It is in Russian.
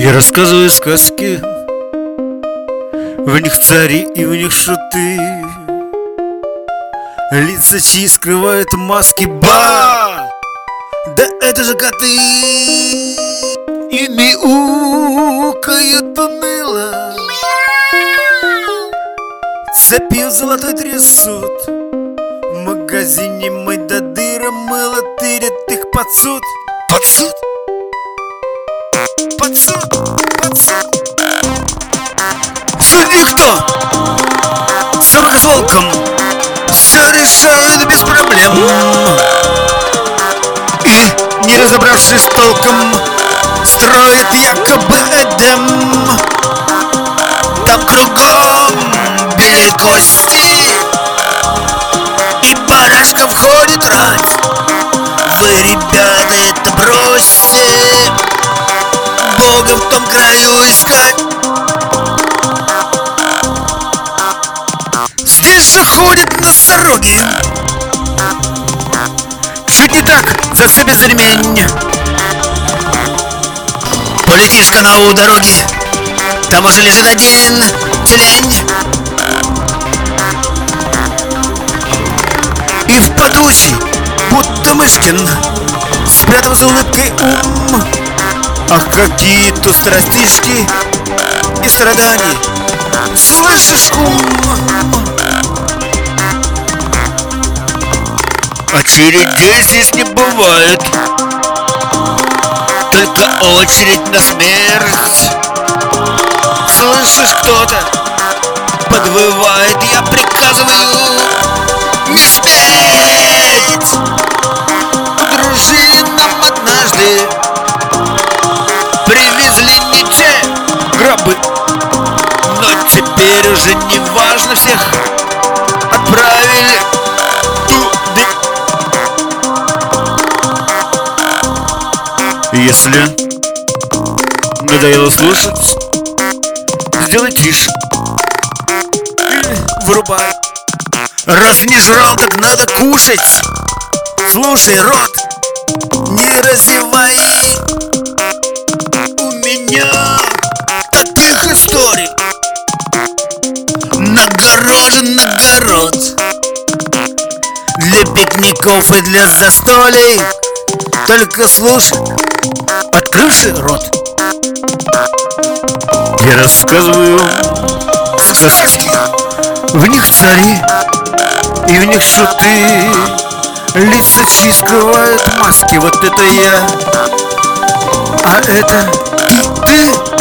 Я рассказываю сказки, в них цари и в них шуты, лица чьи скрывают маски. Ба! Да это же коты! И мяукают уныло, цепью золотой трясут. В магазине мой до дыра мыло тырят их под суд. Под суд? Под суд? Под суд? Судьи кто? Собака с волком. Все решают без проблем. И, не разобравшись толком, строят якобы Эдем. Там кругом белые кости, и барашка входит рать. Вы, ребята, это бросьте, Бога в том краю искать. Здесь же ходят носороги, чуть не так зацепят за ремень. Полетишь-ка на дороге, там уже лежит один тюлень. И в подушке, будто Мышкин, спрятал за улыбкой ум. Ах, какие тут страстишки и страдания, слышишь, кум? Очередей здесь не бывает, только очередь на смерть. Слышишь, кто-то подвывает, я приказываю не спеть. Дружили нам однажды, привезли не те гробы, но теперь уже не важно, всех отправили туда. Если надоело слушать, сделай тише или вырубай. Раз не жрал, так надо кушать. Слушай, рот, не разевай. У меня таких историй нагорожен огород, для пикников и для застолий. Только слушай, открывший рот. Я рассказываю сказки, в них цари и в них шуты, лица чьи скрывают маски. Вот это я, а это и ты.